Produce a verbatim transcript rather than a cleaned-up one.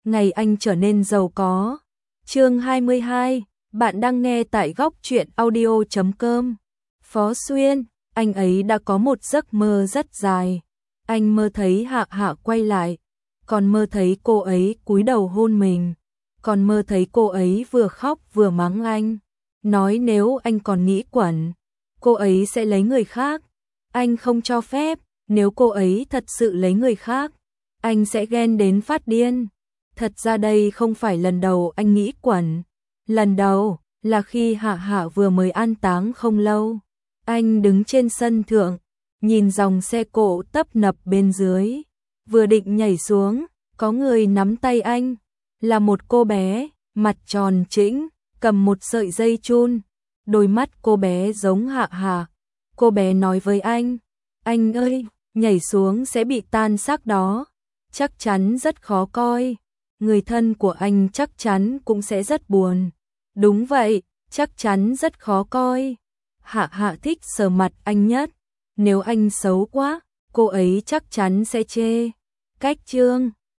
ngày anh trở nên giàu có. Chương hai mươi hai, bạn đang nghe tại góc truyện audio chấm com. Phó Xuyên, anh ấy đã có một giấc mơ rất dài. Anh mơ thấy Hạ Hạ quay lại, còn mơ thấy cô ấy cúi đầu hôn mình, còn mơ thấy cô ấy vừa khóc vừa mắng anh, nói nếu anh còn nghĩ quẩn, cô ấy sẽ lấy người khác. Anh không cho phép, nếu cô ấy thật sự lấy người khác, anh sẽ ghen đến phát điên. Thật ra đây không phải lần đầu anh nghĩ quẩn. Lần đầu là khi Hạ Hạ vừa mới an táng không lâu. Anh đứng trên sân thượng, nhìn dòng xe cộ tấp nập bên dưới. Vừa định nhảy xuống, có người nắm tay anh. Là một cô bé, mặt tròn trĩnh, cầm một sợi dây chun. Đôi mắt cô bé giống Hạ Hạ. Cô bé nói với anh, anh ơi, nhảy xuống sẽ bị tan xác đó. Chắc chắn rất khó coi. Người thân của anh chắc chắn cũng sẽ rất buồn. Đúng vậy, chắc chắn rất khó coi. Hạ Hạ thích sờ mặt anh nhất. Nếu anh xấu quá, cô ấy chắc chắn sẽ chê. Cách chương